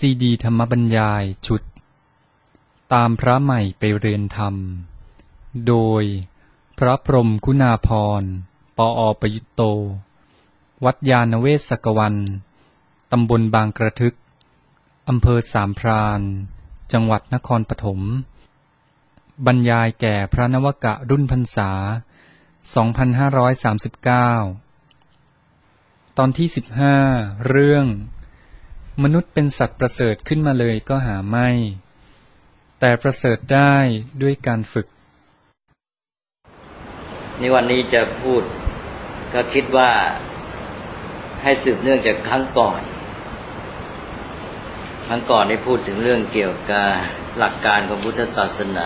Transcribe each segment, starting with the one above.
ซีดีธรรมบรรยายชุดตามพระใหม่ไปเรียนธรรมโดยพระพรหมคุณาภรณ์ ปอ.ประยุตโต วัดยานเวศกวัน ตำบลบางกระทึก อำเภอสามพราน จังหวัดนครปฐม บรรยายแก่พระนวกะรุ่นพรรษา 2539 ตอนที่ 15 เรื่องมนุษย์เป็นสัตว์ประเสริฐขึ้นมาเลยก็หาไม่แต่ประเสริฐได้ด้วยการฝึกนี่วันนี้จะพูดก็คิดว่าให้สืบเนื่องจากครั้งก่อนได้พูดถึงเรื่องเกี่ยวกับหลักการของพุทธศาสนา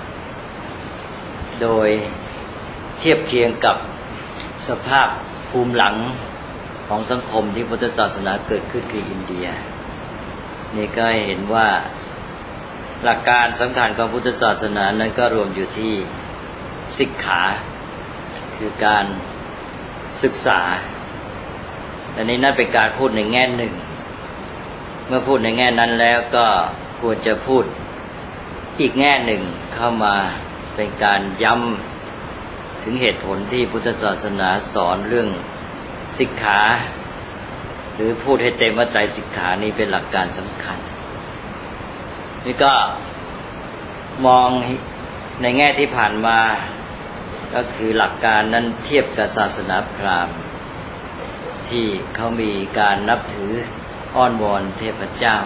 โดยเทียบเคียงกับสภาพภูมิหลังของสังคมที่พุทธศาสนาเกิดขึ้นคืออินเดียนี่ก็เห็นว่าหลักการสำคัญของพุทธศาสนานั้นก็รวมอยู่ที่สิกขาคือการศึกษาอันนี้นั่นเป็นการพูดในแง่หนึ่งเมื่อพูดในแง่นั้นแล้วก็ควรจะพูดอีกแง่หนึ่งเข้ามาเป็นการย้ำถึงเหตุผลที่พุทธศาสนาสอนเรื่องสิกขาหรือพูดให้เต็มว่าไตรสิกขานี้เป็นหลักการสำคัญนี่ก็มองในแง่ที่ผ่านมาก็คือหลักการนั้นเทียบกับศาสนาพราหมณ์ที่เขามีการนับถืออ้อนวอนเทพเจ้า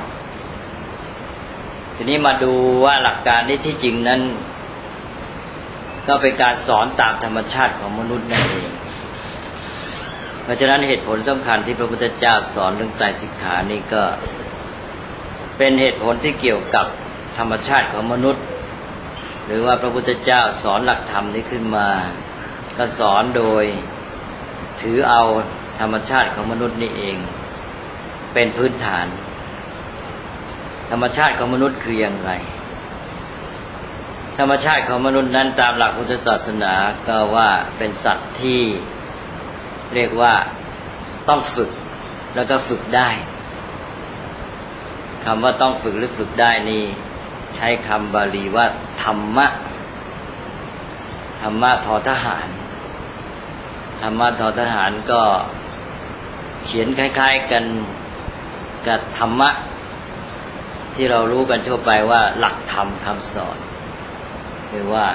ทีนี้มาดูว่าหลักการนี้ที่จริงนั้นก็เป็นการสอนตามธรรมชาติของมนุษย์นั่นเองเพราะฉะนั้นเหตุผลสำคัญที่พระพุทธเจ้าสอนเรื่องไตรสิกขานี้ก็เป็นเหตุผลที่เกี่ยวกับธรรมชาติของมนุษย์หรือว่าพระพุทธเจ้าสอนหลักธรรมนี้ขึ้นมาก็สอนโดยถือเอาธรรมชาติของมนุษย์นี่เองเป็นพื้นฐานธรรมชาติของมนุษย์คืออย่างไรธรรมชาติของมนุษย์นั้นตามหลักพุทธศาสนาก็ว่าเป็นสัตว์ที่เรียกว่าต้องฝึกแล้วก็ฝึกได้คำว่าต้องฝึกหรือฝึกได้นี่ใช้คำบาลีว่าธรรมะทอทหารธรรมะทอทหารก็เขียนคล้ายๆกันกับธรรมะที่เรารู้กันทั่วไปว่าหลักธรรมคำสอนหรือว่า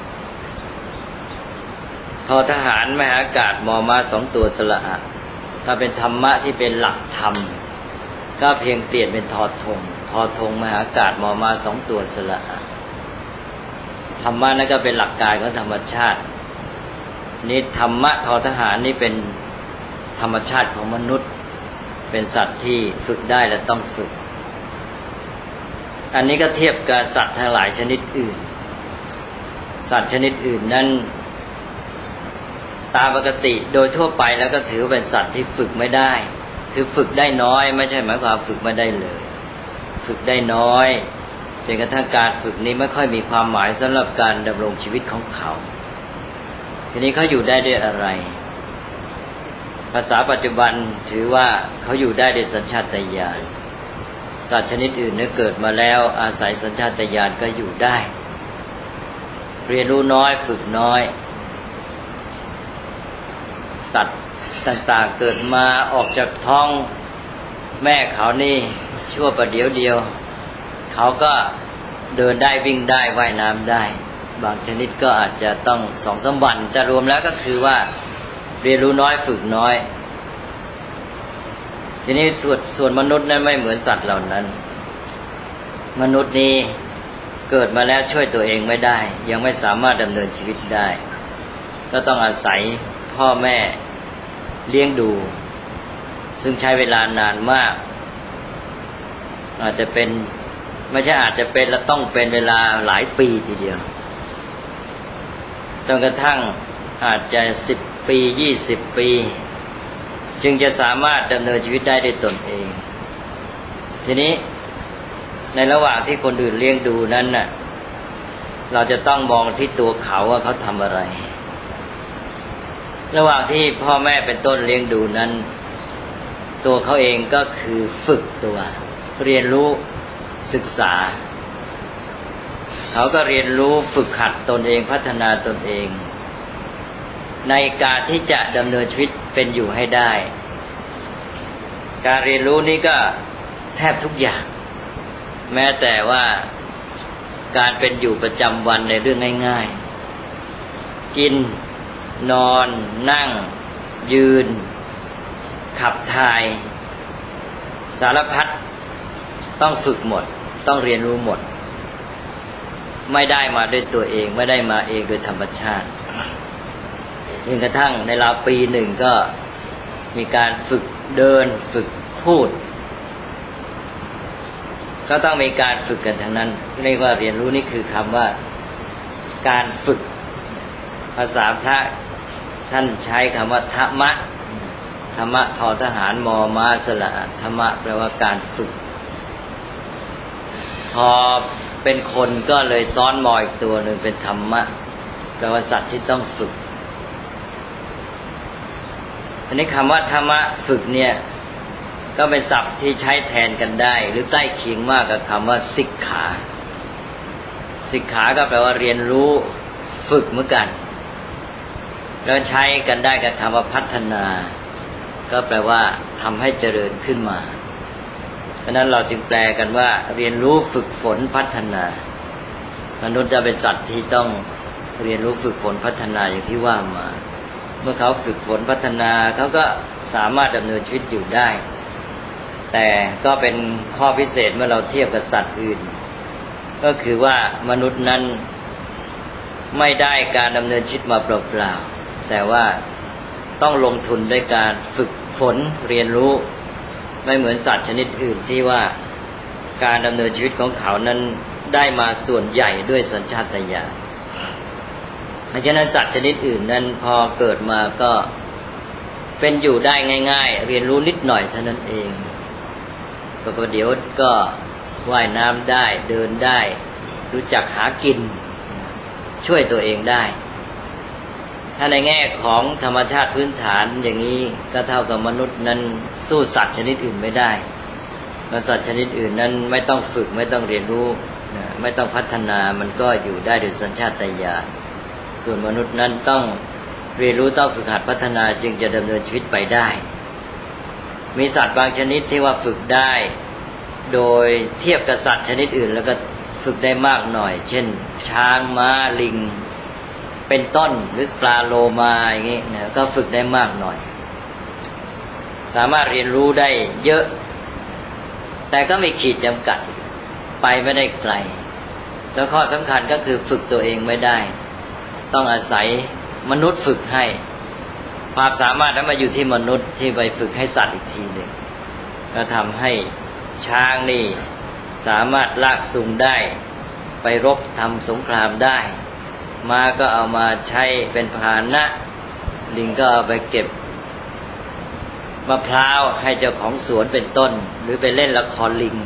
ทอทหารมหาอากาศมอม้าสองตัวสระอะถ้าเป็นธรรมะที่เป็นหลักธรรมก็เพียงเปลี่ยนเป็นทอธงมหาอากาศมอม้าสองตัวสระอะธรรมะนั่นก็เป็นหลักการของธรรมชาตินี่ธรรมะทอทหารนี่เป็นธรรมชาติของมนุษย์เป็นสัตว์ที่ฝึกได้และต้องฝึกอันนี้ก็เทียบกับสัตว์ทั้งหลายชนิดอื่นสัตว์ชนิดอื่นนั้นตามปกติโดยทั่วไปแล้วก็ถือเป็นสัตว์ที่ฝึกไม่ได้คือฝึกได้น้อยไม่ใช่หมายความฝึกไม่ได้เลยฝึกได้น้อยจนกระทั่งการฝึกนี้ไม่ค่อยมีความหมายสำหรับการดำรงชีวิตของเขาทีนี้เขาอยู่ได้ด้วยอะไรภาษาปัจจุบันถือว่าเขาอยู่ได้ด้วยสัญชาตญาณสัตว์ชนิดอื่นเนี่ยเกิดมาแล้วอาศัยสัญชาตญาณก็อยู่ได้เรียนรู้น้อยฝึกน้อยสัตว์ต่างๆเกิดมาออกจากท้องแม่เขานี่ชั่วประเดี๋ยวเดียวเขาก็เดินได้วิ่งได้ว่ายน้ำได้บางชนิดก็อาจจะต้อง 2-3 วันแต่รวมแล้วก็คือว่าเรียนรู้น้อยฝึกน้อยทีนี้ส่วนมนุษย์นั้นไม่เหมือนสัตว์เหล่านั้นมนุษย์นี้เกิดมาแล้วช่วยตัวเองไม่ได้ยังไม่สามารถดำเนินชีวิตได้ก็ต้องอาศัยพ่อแม่เลี้ยงดูซึ่งใช้เวลานานมากอาจจะเป็นไม่ใช่อาจจะเป็นและต้องเป็นเวลาหลายปีทีเดียวจนกระทั่งอาจจะ10 ปี20 ปีจึงจะสามารถดำเนินชีวิตได้ด้วยตนเองทีนี้ในระหว่างที่คนอื่นเลี้ยงดูนั้นน่ะเราจะต้องมองที่ตัวเขาว่าเขาทำอะไรระหว่างที่พ่อแม่เป็นต้นเลี้ยงดูนั้นตัวเขาเองก็คือฝึกตัวเรียนรู้ศึกษาเขาก็เรียนรู้ฝึกหัดตนเองพัฒนาตนเองในการที่จะดำเนินชีวิตเป็นอยู่ให้ได้การเรียนรู้นี้ก็แทบทุกอย่างแม้แต่ว่าการเป็นอยู่ประจำวันในเรื่องง่ายๆกินนอนนั่งยืนขับถ่ายสารพัดต้องฝึกหมดต้องเรียนรู้หมดไม่ได้มาด้วยตัวเองไม่ได้มาเองโดยธรรมชาติจนกระทั่งในราวปีหนึ่งก็มีการฝึกเดินฝึกพูดก็ต้องมีการฝึกกันทั้งนั้นเรียกว่าเรียนรู้นี่คือคำว่าการฝึกภาษาพระท่านใช้คำว่าธรรมะธรรมะทอทหารมอม้าสระธรรมะแปลว่าการฝึกพอเป็นคนก็เลยซ้อนมออีกตัวหนึ่งเป็นธรรมะแปลว่าสัตว์ที่ต้องฝึกอันนี้คำว่าธรรมะฝึกเนี่ยก็เป็นศัพท์ที่ใช้แทนกันได้หรือใกล้เคียงมากกับคำว่าสิกขาสิกขาก็แปลว่าเรียนรู้ฝึกเหมือนกันแล้วใช้กันได้กับคำว่าพัฒนาก็แปลว่าทำให้เจริญขึ้นมาเพราะนั้นเราจึงแปลกันว่าเรียนรู้ฝึกฝนพัฒนามนุษย์จะเป็นสัตว์ที่ต้องเรียนรู้ฝึกฝนพัฒนาอย่างที่ว่ามาเมื่อเขาฝึกฝนพัฒนาเขาก็สามารถดำเนินชีวิตอยู่ได้แต่ก็เป็นข้อพิเศษเมื่อเราเทียบกับสัตว์อื่นก็คือว่ามนุษย์นั้นไม่ได้การดำเนินชีวิตมาเปล่าๆแต่ว่าต้องลงทุนด้วยการฝึกฝนเรียนรู้ไม่เหมือนสัตว์ชนิดอื่นที่ว่าการดำเนินชีวิตของเขานั้นได้มาส่วนใหญ่ด้วยสัญชาตญาณเพราะฉะนั้นสัตว์ชนิดอื่นนั้นพอเกิดมาก็เป็นอยู่ได้ง่ายๆเรียนรู้นิดหน่อยเท่านั้นเองสักประเดี๋ยวก็ว่ายน้ำได้เดินได้รู้จักหากินช่วยตัวเองได้ถ้าในแง่ของธรรมชาติพื้นฐานอย่างนี้ก็เท่ากับมนุษย์นั้นสู้สัตว์ชนิดอื่นไม่ได้สัตว์ชนิดอื่นนั้นไม่ต้องฝึกไม่ต้องเรียนรู้ไม่ต้องพัฒนามันก็อยู่ได้โดยสัญชาตญาณส่วนมนุษย์นั้นต้องเรียนรู้ต้องฝึกหัดพัฒนาจึงจะดำเนินชีวิตไปได้มีสัตว์บางชนิดที่ว่าฝึกได้โดยเทียบกับสัตว์ชนิดอื่นแล้วก็ฝึกได้มากหน่อยเช่นช้างม้าลิงเป็นต้นหรือปลาโลมาอย่างนี้นะก็ฝึกได้มากหน่อยสามารถเรียนรู้ได้เยอะแต่ก็มีขีดจำกัดไปไม่ได้ไกลแล้วข้อสำคัญก็คือฝึกตัวเองไม่ได้ต้องอาศัยมนุษย์ฝึกให้ความสามารถนั้นมาอยู่ที่มนุษย์ที่ไปฝึกให้สัตว์อีกทีหนึ่งก็ทำให้ช้างนี่สามารถลากจูงได้ไปรบทำสงครามได้ม้าก็เอามาใช้เป็นพาหนะลิงก็เอาไปเก็บมะพร้าวให้เจ้าของสวนเป็นต้นหรือไปเล่นละครลิง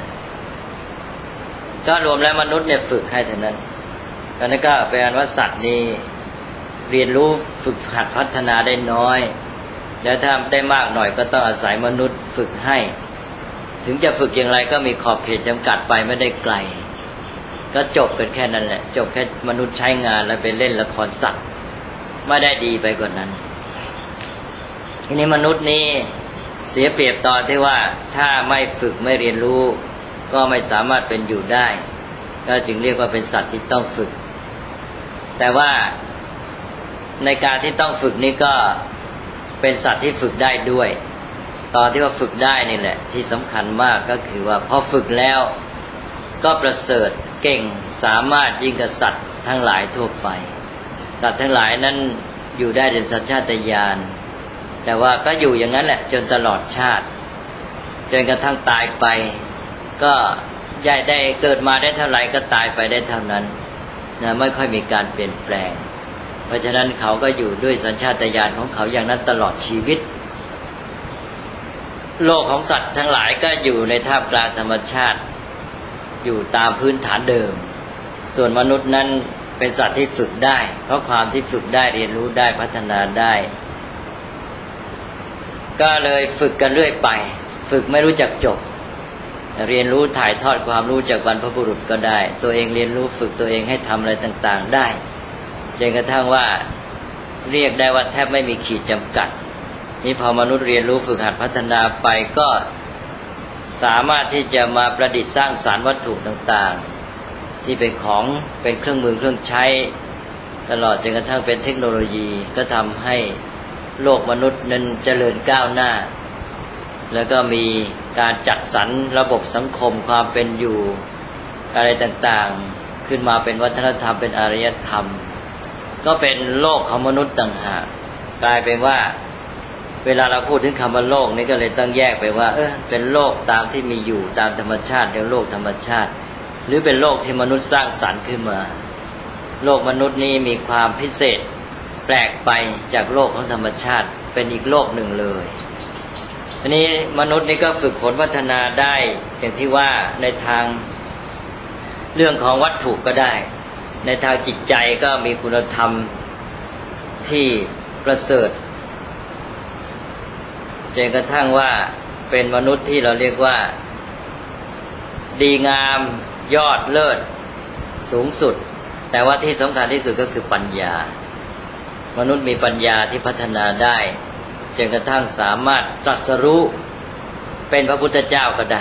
ก็รวมแล้วมนุษย์เนี่ยฝึกให้เท่านั้นตอนนั้นก็แปลว่าสัตว์นี่เรียนรู้ฝึกหัดพัฒนาได้น้อยแล้วถ้าได้มากหน่อยก็ต้องอาศัยมนุษย์ฝึกให้ถึงจะฝึกอย่างไรก็มีขอบเขตจำกัดไปไม่ได้ไกลก็จบเป็นแค่นั้นแหละจบแค่มนุษย์ใช้งานแล้วไปเล่นละครสัตว์ไม่ได้ดีไปกว่านั้นทีนี้มนุษย์นี่เสียเปรียบตอนที่ว่าถ้าไม่ฝึกไม่เรียนรู้ก็ไม่สามารถเป็นอยู่ได้ก็จึงเรียกว่าเป็นสัตว์ที่ต้องฝึกแต่ว่าในการที่ต้องฝึกนี้ก็เป็นสัตว์ที่ฝึกได้ด้วยตอนที่ว่าฝึกได้นี่แหละที่สำคัญมากก็คือว่าพอฝึกแล้วก็ประเสริฐเก่งสามารถยิ่งกับสัตว์ทั้งหลายทั่วไปสัตว์ทั้งหลายนั้นอยู่ได้ด้วยสัญชาตญาณแต่ว่าก็อยู่อย่างนั้นแหละจนตลอดชาติจนกระทั่งตายไปก็ได้เกิดมาได้เท่าไหร่ก็ตายไปได้เท่านั้นนะไม่ค่อยมีการเปลี่ยนแปลงเพราะฉะนั้นเขาก็อยู่ด้วยสัญชาตญาณของเขาอย่างนั้นตลอดชีวิตโลกของสัตว์ทั้งหลายก็อยู่ในท่ามกลางธรรมชาติอยู่ตามพื้นฐานเดิมส่วนมนุษย์นั้นเป็นสัตว์ที่ฝึกได้เพราะความที่ฝึกได้เรียนรู้ได้พัฒนาได้ก็เลยฝึกกันเรื่อยไปฝึกไม่รู้จักจบเรียนรู้ถ่ายทอดความรู้จากบรรพบุรุษก็ได้ตัวเองเรียนรู้ฝึกตัวเองให้ทำอะไรต่างๆได้จนกระทั่งว่าเรียกได้ว่าแทบไม่มีขีดจำกัดนี่พอมนุษย์เรียนรู้ฝึกหัดพัฒนาไปก็สามารถที่จะมาประดิษฐ์สร้างสรรค์วัตถุต่างๆที่เป็นของเป็นเครื่องมือเครื่องใช้ตลอดจนกระทั่งเป็นเทคโนโลยีก็ทำให้โลกมนุษย์นั้นเจริญก้าวหน้าแล้วก็มีการจัดสรรระบบสังคมความเป็นอยู่อะไรต่างๆขึ้นมาเป็นวัฒนธรรมเป็นอารยธรรมก็เป็นโลกของมนุษย์ต่างหากกลายเป็นว่าเวลาเราพูดถึงคำว่าโลกนี่ก็เลยต้องแยกไปว่าเป็นโลกตามที่มีอยู่ตามธรรมชาติเรียกโลกธรรมชาติหรือเป็นโลกที่มนุษย์สร้างสรรค์ขึ้นมาโลกมนุษย์นี้มีความพิเศษแปลกไปจากโลกของธรรมชาติเป็นอีกโลกหนึ่งเลยทีนี้มนุษย์นี่ก็ฝึกฝนพัฒนาได้อย่างที่ว่าในทางเรื่องของวัตถุก็ได้ในทางจิตใจก็มีคุณธรรมที่ประเสริฐจนกระทั่งว่าเป็นมนุษย์ที่เราเรียกว่าดีงามยอดเลิศสูงสุดแต่ว่าที่สำคัญที่สุดก็คือปัญญามนุษย์มีปัญญาที่พัฒนาได้จนกระทั่งสามารถตรัสรู้เป็นพระพุทธเจ้าก็ได้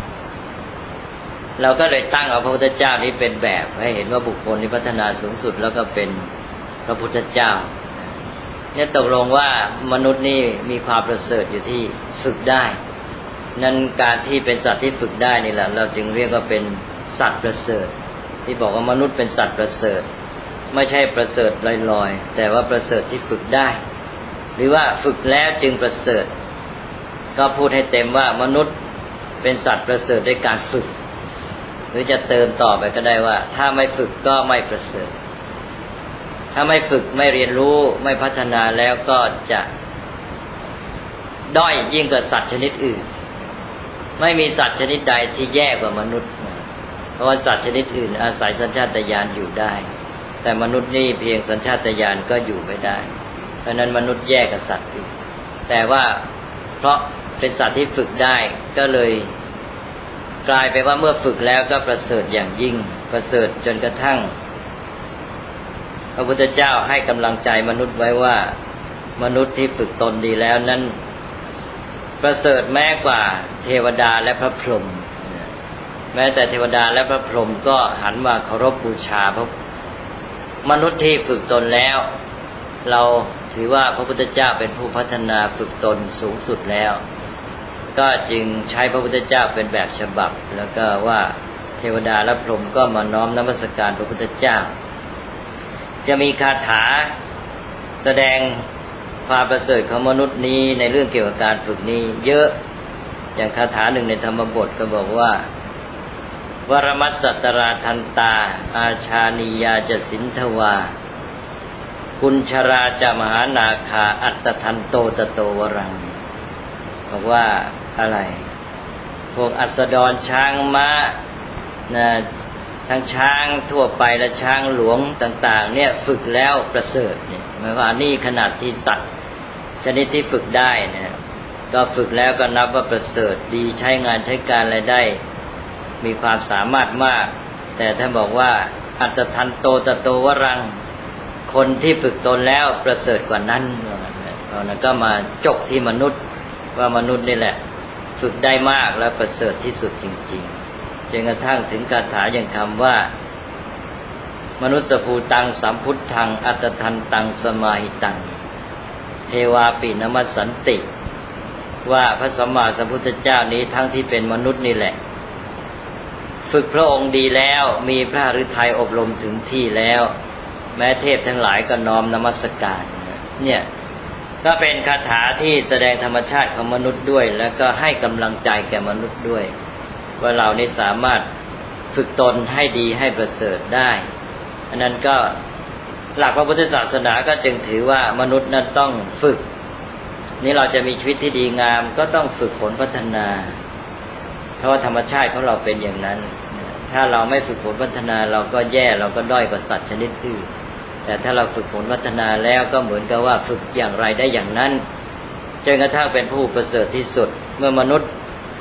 เราก็เลยตั้งเอาพระพุทธเจ้านี้เป็นแบบให้เห็นว่าบุคคลที่พัฒนาสูงสุดแล้วก็เป็นพระพุทธเจ้าเนี่ยตกลงว่ามนุษย์นี่มีความประเสริฐอยู่ที่ฝึกได้นั้นการที่เป็นสัตว์ที่ฝึกได้นี่แหละเราจึงเรียกว่าเป็นสัตว์ประเสริฐที่บอกว่ามนุษย์เป็นสัตว์ประเสริฐไม่ใช่ประเสริฐลอยๆแต่ว่าประเสริฐที่ฝึกได้หรือว่าฝึกแล้วจึงประเสริฐก็พูดให้เต็มว่ามนุษย์เป็นสัตว์ประเสริฐด้วยการฝึกหรือจะเติมต่อไปก็ได้ว่าถ้าไม่ฝึกก็ไม่ประเสริฐถ้าไม่ฝึกไม่เรียนรู้ไม่พัฒนาแล้วก็จะด้อยยิ่งกว่าสัตว์ชนิดอื่นไม่มีสัตว์ชนิดใดที่แย่กว่ามนุษย์เพราะว่าสัตว์ชนิดอื่นอาศัยสัญชาตญาณอยู่ได้แต่มนุษย์นี่เพียงสัญชาตญาณก็อยู่ไม่ได้เพราะนั้นมนุษย์แย่กับสัตว์อื่นแต่ว่าเพราะเป็นสัตว์ที่ฝึกได้ก็เลยกลายไปว่าเมื่อฝึกแล้วก็ประเสริฐอย่างยิ่งประเสริฐจนกระทั่งพระพุทธเจ้าให้กำลังใจมนุษย์ไว้ว่ามนุษย์ที่ฝึกตนดีแล้วนั้นประเสริฐแม้กว่าเทวดาและพระพรหมแม้แต่เทวดาและพระพรหมก็หันมาเคารพบูชาพระมนุษย์ที่ฝึกตนแล้วเราถือว่าพระพุทธเจ้าเป็นผู้พัฒนาฝึกตนสูงสุดแล้วก็จึงใช้พระพุทธเจ้าเป็นแบบฉบับแล้วก็ว่าเทวดาและพรหมก็มาน้อมนมัสการพระพุทธเจ้าจะมีคาถาแสดงความประเสริฐของมนุษย์นี้ในเรื่องเกี่ยวกับการฝึกนี้เยอะอย่างคาถาหนึ่งในธรรมบทก็บอกว่าวรมัสสตราทันตาอาชานียาจะสินทวากุญชราจะมหานาคาอัตตทันโตตโตวรังบอกว่าอะไรพวกอัสดรช้างม้านะทั้งช้างทั่วไปและช้างหลวงต่างๆเนี่ยฝึกแล้วประเสริฐเนี่ยหมายความนี่ขนาดที่สัตว์ชนิดที่ฝึกได้นะก็ฝึกแล้วก็นับว่าประเสริฐดีใช้งานใช้การอะไรได้มีความสามารถมากแต่ท่านบอกว่าอัตทันโตตโตวรังคนที่ฝึกตนแล้วประเสริฐกว่านั้นเพราะนั้นก็มาจบที่มนุษย์ว่ามนุษย์นี่แหละฝึกได้มากและประเสริฐที่สุดจริงๆจนกระทั่งถึงคาถาอย่างคำว่ามนุสสภูตังสัมพุทธังอัตทันตังสมาหิตังเทวาปินมัสสันติว่าพระสัมมาสัมพุทธเจ้านี้ทั้งที่เป็นมนุษย์นี่แหละฝึกพระองค์ดีแล้วมีพระฤทัยอบรมถึงที่แล้วแม้เทพทั้งหลายก็น้อมนมัสการเนี่ยก็เป็นคาถาที่แสดงธรรมชาติของมนุษย์ด้วยแล้วก็ให้กำลังใจแก่มนุษย์ด้วยว่าเรานี่สามารถฝึกตนให้ดีให้ประเสริฐได้อันนั้นก็หลักพระพุทธศาสนาก็จึงถือว่ามนุษย์นั้นต้องฝึกนี่เราจะมีชีวิตที่ดีงามก็ต้องฝึกฝนพัฒนาเพราะว่าธรรมชาติของเราเป็นอย่างนั้นถ้าเราไม่ฝึกฝนพัฒนาเราก็แย่เราก็ด้อยกว่าสัตว์ชนิดอื่นแต่ถ้าเราฝึกฝนพัฒนาแล้วก็เหมือนกับว่าฝึกอย่างไรได้อย่างนั้นจนกระทั่งเป็นผู้ประเสริฐที่สุดเมื่อมนุษย์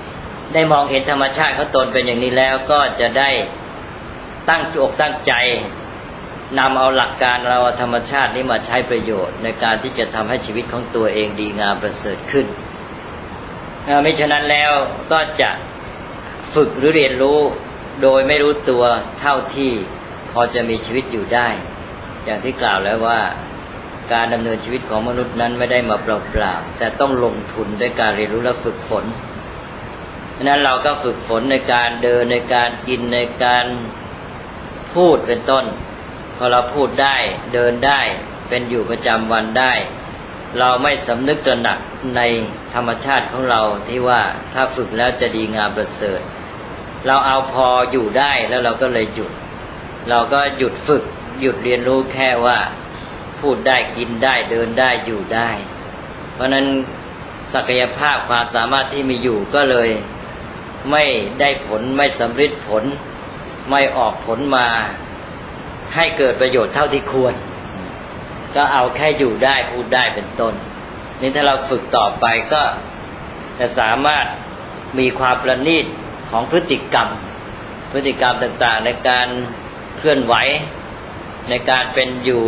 ได้มองเห็นธรรมชาติของตนเป็นอย่างนี้แล้วก็จะได้ตั้งอกตั้งใจนำเอาหลักการเราธรรมชาตินี้มาใช้ประโยชน์ในการที่จะทำให้ชีวิตของตัวเองดีงามประเสริฐขึ้นไม่ฉะนั้นแล้วก็จะฝึกหรือเรียนรู้โดยไม่รู้ตัวเท่าที่พอจะมีชีวิตอยู่ได้อย่างที่กล่าวแล้วว่าการดำเนินชีวิตของมนุษย์นั้นไม่ได้มาเปล่าๆแต่ต้องลงทุนด้วยการเรียนรู้และฝึกฝนฉะนั้นเราก็ฝึกฝนในการเดินในการกินในการพูดเป็นต้นพอเราพูดได้เดินได้เป็นอยู่ประจำวันได้เราไม่สำนึกตระหนักในธรรมชาติของเราที่ว่าถ้าฝึกแล้วจะดีงามประเสริฐเราเอาพออยู่ได้แล้วเราก็เลยหยุดเราก็หยุดฝึกหยุดเรียนรู้แค่ว่าพูดได้กินได้เดินได้อยู่ได้เพราะนั้นศักยภาพความสามารถที่มีอยู่ก็เลยไม่ได้ผลไม่สำเร็จผลไม่ออกผลมาให้เกิดประโยชน์เท่าที่ควรก็เอาแค่อยู่ได้พูดได้เป็นต้นนี่ถ้าเราฝึกต่อไปก็จะสามารถมีความประณีตของพฤติกรรมต่างๆในการเคลื่อนไหวในการเป็นอยู่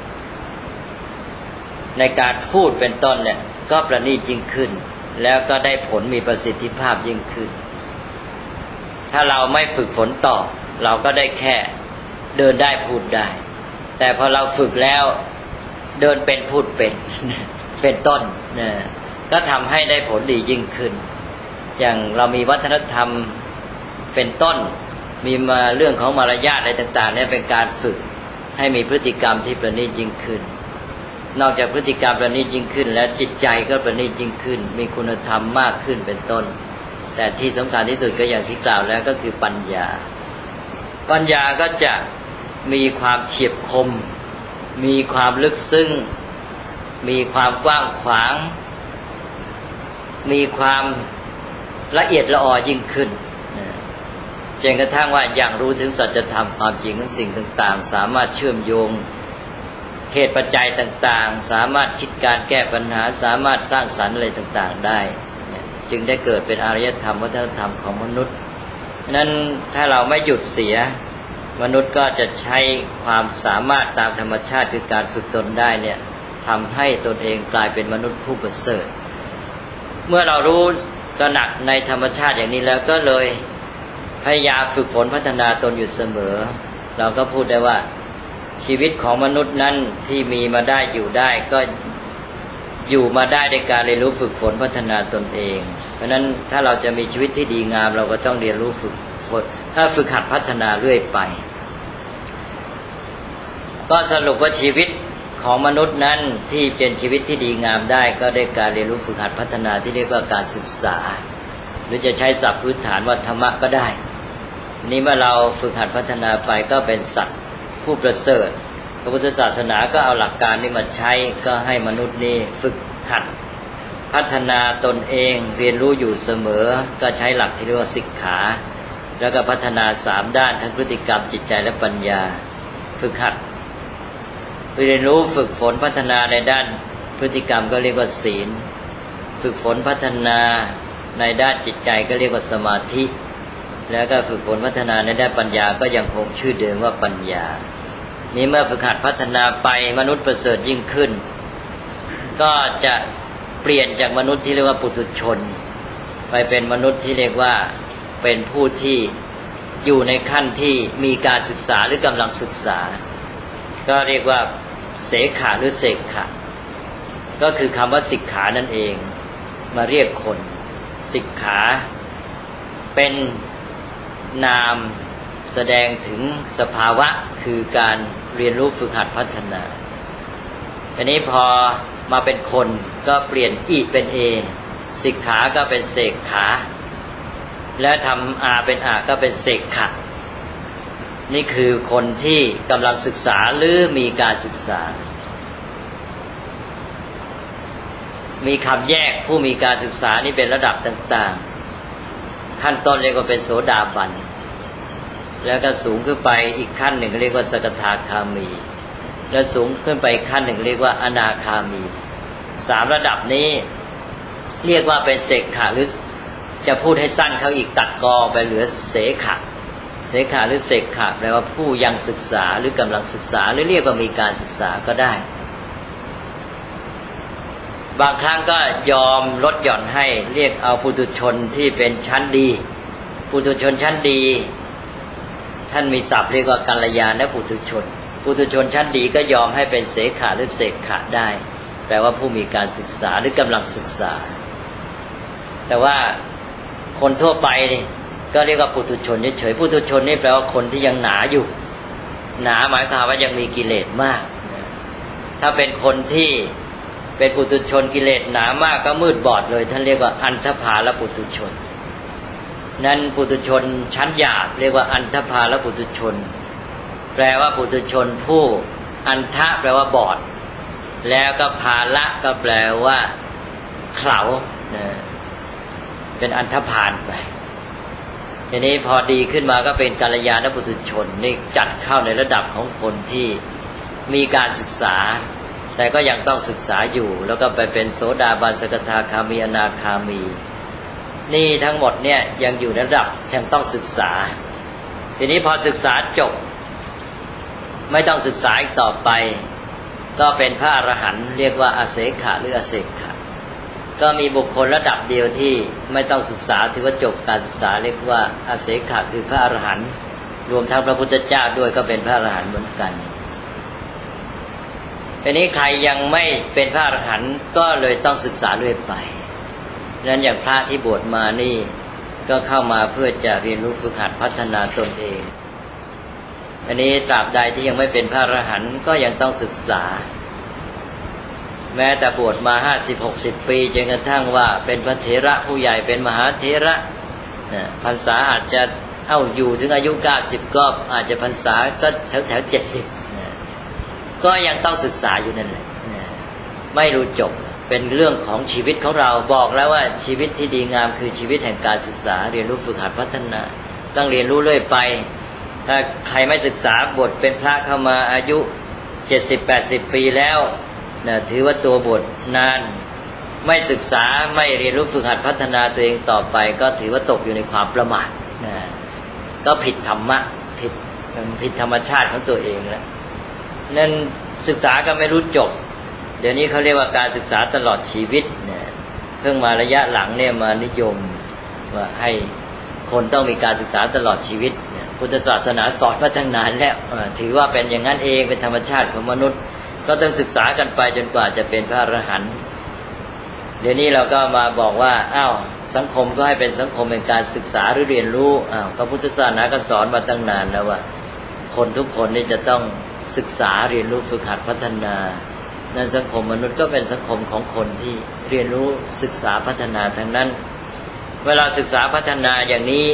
ในการพูดเป็นต้นเนี่ยก็ประณีตยิ่งขึ้นแล้วก็ได้ผลมีประสิทธิภาพยิ่งขึ้นถ้าเราไม่ฝึกฝนต่อเราก็ได้แค่เดินได้พูดได้แต่พอเราฝึกแล้วเดินเป็นพูดเป็นต้นก็ทำให้ได้ผลดียิ่งขึ้นอย่างเรามีวัฒนธรรมเป็นต้นมีมาเรื่องของมารยาทอะไรต่างๆเนี่ยเป็นการฝึกให้มีพฤติกรรมที่ประณีตยิ่งขึ้นนอกจากพฤติกรรมประณีตยิ่งขึ้นแล้วจิตใจก็ประณีตยิ่งขึ้นมีคุณธรรมมากขึ้นเป็นต้นแต่ที่สำคัญที่สุดก็อย่างที่กล่าวแล้วก็คือปัญญาก็จะมีความเฉียบคมมีความลึกซึ้งมีความกว้างขวางมีความละเอียดละออยิ่งขึ้นจนกระทั่งว่าอย่างรู้ถึงสัจธรรมความจริงของสิ่งต่างๆสามารถเชื่อมโยงเหตุปัจจัยต่างๆสามารถคิดการแก้ปัญหาสามารถสร้างสรรค์อะไรต่างๆได้จึงได้เกิดเป็นอารยธรรมวัฒนธรรมของมนุษย์นั้นถ้าเราไม่หยุดเสียมนุษย์ก็จะใช้ความสามารถตามธรรมชาติคือการฝึกตนได้เนี่ยทำให้ตนเองกลายเป็นมนุษย์ผู้ประเสริฐเมื่อเรารู้ตระหนักในธรรมชาติอย่างนี้แล้วก็เลยพยายามฝึกฝนพัฒนาตนอยู่เสมอเราก็พูดได้ว่าชีวิตของมนุษย์นั้นที่มีมาได้อยู่ได้ก็อยู่มาได้ในการเรียนรู้ฝึกฝนพัฒนาตนเองเพราะฉะนั้นถ้าเราจะมีชีวิตที่ดีงามเราก็ต้องเรียนรู้ฝึกฝนถ้าฝึกหัดพัฒนาเรื่อยไปก็สรุปว่าชีวิตของมนุษย์นั้นที่เป็นชีวิตที่ดีงามได้ก็ได้การเรียนรู้ฝึกหัดพัฒนาที่เรียกว่าการศึกษาหรือจะใช้ศัพท์พื้นฐานว่าธรรมะก็ได้นี้เมื่อเราฝึกหัดพัฒนาไปก็เป็นสัตว์ผู้ประเสริฐพระพุทธศาสนาก็เอาหลักการนี้มาใช้ก็ให้มนุษย์นี้ฝึกหัดพัฒนาตนเองเรียนรู้อยู่เสมอก็ใช้หลักที่เรียกว่าสิกขาแล้วก็พัฒนา3ด้านทั้งพฤติกรรมจิตใจและปัญญาฝึกหัดเรียนรู้ฝึกฝนพัฒนาในด้านพฤติกรรมก็เรียกว่าศีลฝึกฝนพัฒนาในด้านจิตใจก็เรียกว่าสมาธิแล้วก็ฝึกฝนพัฒนาในด้านปัญญาก็ยังคงชื่อเดิมว่าปัญญานี้เมื่อฝึกหัดพัฒนาไปมนุษย์ประเสริฐยิ่งขึ้นก็จะเปลี่ยนจากมนุษย์ที่เรียกว่าปุถุชนไปเป็นมนุษย์ที่เรียกว่าเป็นผู้ที่อยู่ในขั้นที่มีการศึกษาหรือกำลังศึกษาก็เรียกว่าเสขะหรือเสกขะก็คือคำว่าสิกขานั่นเองมาเรียกคนสิกขาเป็นนามแสดงถึงสภาวะคือการเรียนรู้ฝึกหัดพัฒนาทีนี้พอมาเป็นคนก็เปลี่ยนอิเป็นเอสิกขาก็เป็นเสกขาและทำอาเป็นอาก็เป็นเสกขะนี่คือคนที่กำลังศึกษาหรือมีการศึกษามีคำแยกผู้มีการศึกษานี่เป็นระดับต่างๆขั้นต้นเรียกว่าเป็นโสดาบันแล้วก็สูงขึ้นไปอีกขั้นหนึ่งเรียกว่าสกทาคามีและสูงขึ้นไปอีกขั้นหนึ่งเรียกว่าอนาคามี3ระดับนี้เรียกว่าเป็นเสกขะหรือจะพูดให้สั้นเขาอีกตัดกอไปเหลือเสขะเสขะหรือเสกขะแปลว่าผู้ยังศึกษาหรือกำลังศึกษาหรือเรียกว่ามีการศึกษาก็ได้บางครั้งก็ยอมลดหย่อนให้เรียกเอาปุถุชนที่เป็นชั้นดีปุถุชนชั้นดีท่านมีศัพท์เรียกว่ากัลยาณปุถุชนปุถุชนชั้นดีก็ยอมให้เป็นเสขะหรือเสกขะได้แปลว่าผู้มีการศึกษาหรือกำลังศึกษาแต่ว่าคนทั่วไปก็เรียกว่าปุถุชนเฉยๆปุถุชนนี่แปลว่าคนที่ยังหนาอยู่หนาหมายความว่ายังมีกิเลสมากถ้าเป็นคนที่เป็นปุถุชนกิเลสหนามากก็มืดบอดเลยท่านเรียกว่าอันธพาลปุถุชนนั้นปุถุชนชั้นหยาบเรียกว่าอันธพาลปุถุชนแปลว่าปุถุชนผู้อันทะแปลว่าบอดแล้วก็ภาละก็แปลว่าเขลาเป็นอันธพาลไปทีนี้พอดีขึ้นมาก็เป็นกัลยาณปุถุชนนี่จัดเข้าในระดับของคนที่มีการศึกษาแต่ก็ยังต้องศึกษาอยู่แล้วก็ไปเป็นโสดาบันสกทาคามีอนาคามีนี่ทั้งหมดเนี่ยยังอยู่ในระดับยังต้องศึกษาทีนี้พอศึกษาจบไม่ต้องศึกษาอีกต่อไปก็เป็นพระอรหันต์เรียกว่าอเสขะหรืออเสกขะก็มีบุคคลระดับเดียวที่ไม่ต้องศึกษาถือว่าจบการศึกษาเรียกว่าอเสขะคือพระอรหันต์รวมทั้งพระพุทธเจ้าด้วยก็เป็นพระอรหันต์เหมือนกันทีนี้ใครยังไม่เป็นพระอรหันต์ก็เลยต้องศึกษาเรื่อยไปดังนั้นอย่างพระที่บวชมานี่ก็เข้ามาเพื่อจะเรียนรู้ฝึกหัดพัฒนาตนเองอันนี้ตราบใดที่ยังไม่เป็นพระอรหันต์ก็ยังต้องศึกษาแม้แต่บวชมา50-60 ปีจนกระทั่งว่าเป็นพระเถระผู้ใหญ่เป็นมหาเถระพรรษาอาจจะอยู่ถึงอายุ90ก็อาจจะพรรษาก็แถว70ก็ยังต้องศึกษาอยู่นั่นแหละไม่รู้จบเป็นเรื่องของชีวิตของเราบอกแล้วว่าชีวิตที่ดีงามคือชีวิตแห่งการศึกษาเรียนรู้ฝึกหัดพัฒนาต้องเรียนรู้เรื่อยไปถ้าใครไม่ศึกษาบวชเป็นพระเข้ามาอายุ70-80 ปีแล้วถือว่าตัวบวชนานไม่ศึกษาไม่เรียนรู้ฝึกหัดพัฒนาตัวเองต่อไปก็ถือว่าตกอยู่ในความประมาทก็ผิดธรรมะผิดธรรมชาติของตัวเองแล้วนั่นศึกษาก็ไม่รู้จบเดี๋ยวนี้เขาเรียกว่าการศึกษาตลอดชีวิตเพิ่งมาระยะหลังเนี่ยมานิยมว่าให้คนต้องมีการศึกษาตลอดชีวิตพุทธศาสนาสอนมาตั้งนานแล้วถือว่าเป็นอย่างนั้นเองเป็นธรรมชาติของมนุษย์ก็ต้องศึกษากันไปจนกว่าจะเป็นพระอรหันต์เดี๋ยวนี้เราก็มาบอกว่าสังคมก็ให้เป็นสังคมแห่งการศึกษาหรือเรียนรู้พระพุทธศาสนาก็สอนมาตั้งนานแล้วว่าคนทุกคนนี่จะต้องศึกษาเรียนรู้ฝึกหัดพัฒนานั้นสังคมมนุษย์ก็เป็นสังคมของคนที่เรียนรู้ศึกษาพัฒนาทั้งนั้นเวลาศึกษาพัฒนาอย่างนี้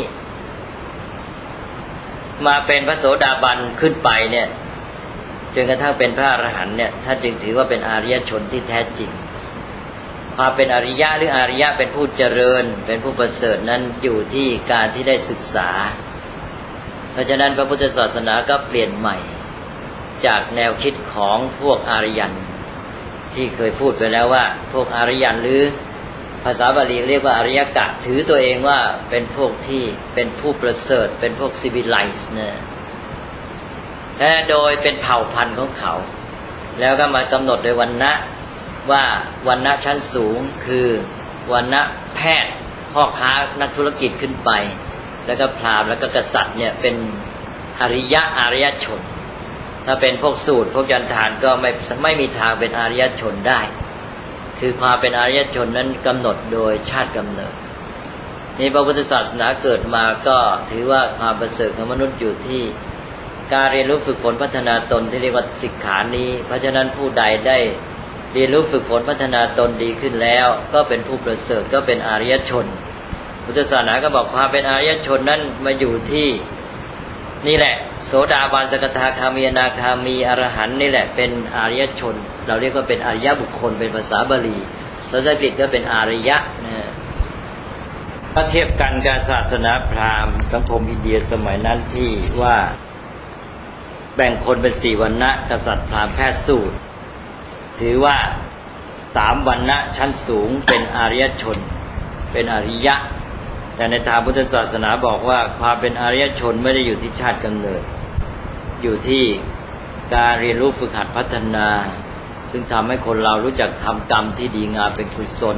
มาเป็นพระโสดาบันขึ้นไปเนี่ยจนกระทั่งเป็นพระอรหันต์เนี่ยท่านจึงถือว่าเป็นอริยชนที่แท้จริงความเป็นอริยะหรืออริยะเป็นผู้เจริญเป็นผู้ประเสริฐนั้นอยู่ที่การที่ได้ศึกษาเพราะฉะนั้นพระพุทธศาสนาก็เปลี่ยนใหม่จากแนวคิดของพวกอริยันที่เคยพูดไปแล้วว่าพวกอริยันหรือภาษาบาลีเรียกว่าอริยกะถือตัวเองว่าเป็นพวกที่เป็นผู้ประเสริฐเป็นพวกซิวิไลซ์เนี่ยและโดยเป็นเผ่าพันธุ์ของเขาแล้วก็มากำหนดโดยวรรณะว่าวรรณะชั้นสูงคือวรรณะแพทย์พ่อค้านักธุรกิจขึ้นไปแล้วก็พราหมณ์แล้วก็กษัตริย์เนี่ยเป็นอริยชนถ้าเป็นพวกสูตรพวกยันทานก็ไม่มีทางเป็นอริยชนได้คือความเป็นอริยชนนั้นกำหนดโดยชาติกำเนิดนี่พระพุทธศาสนาเกิดมาก็ถือว่าความประเสริฐของมนุษย์อยู่ที่การเรียนรู้ฝึกฝนพัฒนาตนที่เรียกว่าสิกขานี้เพราะฉะนั้นผู้ใดได้เรียนรู้ฝึกฝนพัฒนาตนดีขึ้นแล้วก็เป็นผู้ประเสริฐก็เป็นอริยชนพุทธศาสนาก็บอกความเป็นอริยชนนั้นมาอยู่ที่นี่แหละโสดาบันสกทาคามีอนาคามีอรหันต์นี่แหละเป็นอริยชนเราเรียกว่าเป็นอริยบุคคลเป็นภาษาบาลีภาษาอังกฤษก็เป็นอริยะถ้าเทียบกันกับศาสนาพราหมณ์สังคมอินเดียสมัยนั้นที่ว่าแบ่งคนเป็น4วรรณะกษัตริย์พราหมณ์แพทย์สูตรถือว่า3วรรณะชั้นสูงเป็นอริยชนเป็นอริยะแต่ในทางพุทธศาสนาบอกว่าความเป็นอริยชนไม่ได้อยู่ที่ชาติกำเนิดอยู่ที่การเรียนรู้ฝึกหัดพัฒนาซึ่งทำให้คนเรารู้จักทำกรรมที่ดีงามเป็นกุศล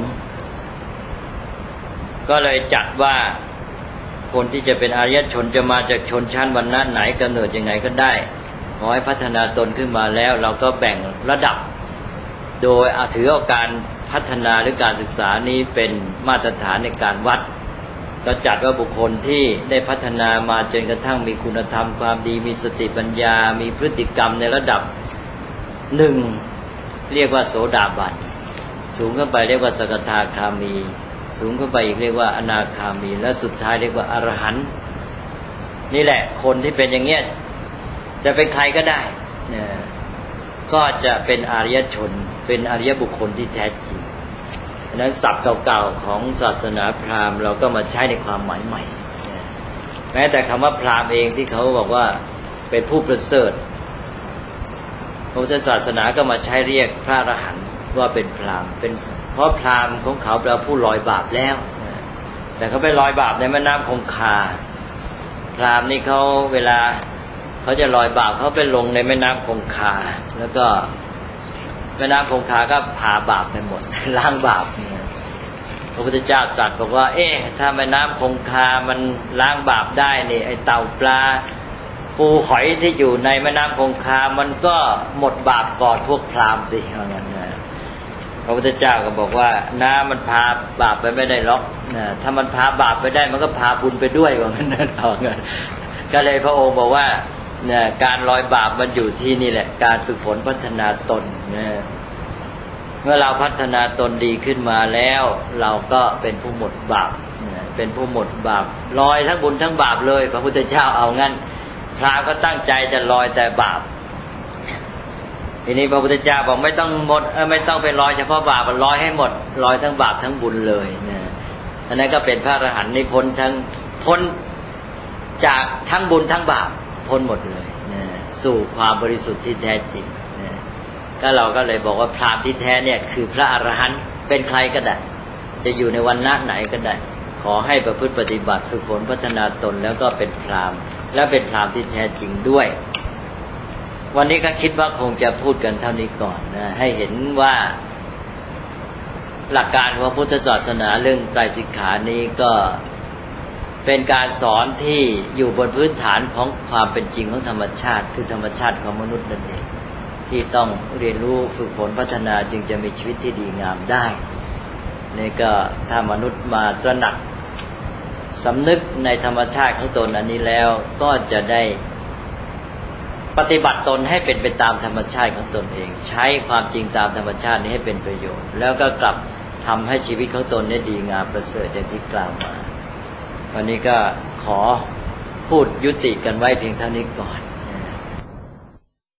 ก็เลยจัดว่าคนที่จะเป็นอริยชนจะมาจากชนชั้นวรรณะไหนกำเนิดยังไงก็ได้ขอให้พัฒนาตนขึ้นมาแล้วเราก็แบ่งระดับโดยถือเอาการพัฒนาหรือการศึกษานี้เป็นมาตรฐานในการวัดก็จัดว่าบุคคลที่ได้พัฒนามาจนกระทั่งมีคุณธรรมความดีมีสติปัญญามีพฤติกรรมในระดับหนึ่งเรียกว่าโสดาบันสูงขึ้นไปเรียกว่าสกทาคามีสูงขึ้นไปอีกเรียกว่าอนาคามีและสุดท้ายเรียกว่าอรหันต์นี่แหละคนที่เป็นอย่างเงี้ยจะเป็นใครก็ได้ก็จะเป็นอริยชนเป็นอริยบุคคลที่แท้จริงดังนั้นศัพท์เก่าๆของศาสนาพราหมณ์เราก็มาใช้ในความหมายใหม่แม้แต่คำว่าพราหมณ์เองที่เขาบอกว่าเป็นผู้ประเสริฐพระพุทธศาสนาก็มาใช้เรียกพระอรหันต์ว่าเป็นพราหมณ์เป็นเพราะพราหมณ์ของเขาเป็นผู้ลอยบาปแล้วแต่เขาไปลอยบาปในแม่น้ำคงคาพราหมณ์นี่เขาเวลาเขาจะลอยบาปเขาไปลงในแม่น้ำคงคาแล้วก็แม่น้ำคงคาก็พาบาปไปหมดล้างบาปพระพุทธเจ้าตรัสบอกว่าถ้าแม่น้ำคงคามันล้างบาปได้นี่ไอ้เต่าปลาปูหอยที่อยู่ในแม่น้ำคงคามันก็หมดบาปก่อนพวกพราหมณ์สิว่างั้นนะพระพุทธเจ้าก็บอกว่าน้ำมันพาบาปไปไม่ได้หรอกถ้ามันพาบาปไปได้มันก็พาบุญไปด้วยว่างั้นนะเอางั้นก็เลยพระองค์บอกว่าการลอยบาปมันอยู่ที่นี่แหละการฝึกฝนพัฒนาตนเมื่อเราพัฒนาตนดีขึ้นมาแล้วเราก็เป็นผู้หมดบาปเป็นผู้หมดบาปลอยทั้งบุญทั้งบาปเลยพระพุทธเจ้าเอางั้นพระก็ตั้งใจจะลอยแต่บาปทีนี้พระพุทธเจ้าบอกไม่ต้องหมดไม่ต้องไปลอยเฉพาะบาปลอยให้หมดลอยทั้งบาปทั้งบุญเลยอันนั้นก็เป็นพระอรหันต์นี่พ้นจากทั้งบุญทั้งบาปพ้นหมดเลยสู่ความบริสุทธิ์ที่แท้จริงก็เราก็เลยบอกว่าพราหมณ์ที่แท้เนี่ยคือพระอรหันต์เป็นใครก็ได้จะอยู่ในวรรณะไหนก็ได้ขอให้ประพฤติปฏิบัติฝึกฝนพัฒนาตนแล้วก็เป็นพราหมณ์และเป็นพราหมณ์ที่แท้จริงด้วยวันนี้ก็คิดว่าคงจะพูดกันเท่านี้ก่อนนะให้เห็นว่าหลักการของพุทธศาสนาเรื่องไตรสิกขานี้ก็เป็นการสอนที่อยู่บนพื้นฐานของความเป็นจริงของธรรมชาติคือธรรมชาติของมนุษย์นั่นเองที่ต้องเรียนรู้ฝึกฝนพัฒนาจึงจะมีชีวิตที่ดีงามได้นี่ก็ถ้ามนุษย์มาตระหนักสำนึกในธรรมชาติของตนอันนี้แล้วก็จะได้ปฏิบัติตนให้เป็นไปตามธรรมชาติของตนเองใช้ความจริงตามธรรมชาตินี้ให้เป็นประโยชน์แล้วก็กลับทำให้ชีวิตของตนได้ดีงามประเสริฐอย่างที่กล่าวมาวันนี้ก็ขอพูดยุติกันไว้เพียงเท่านี้ก่อน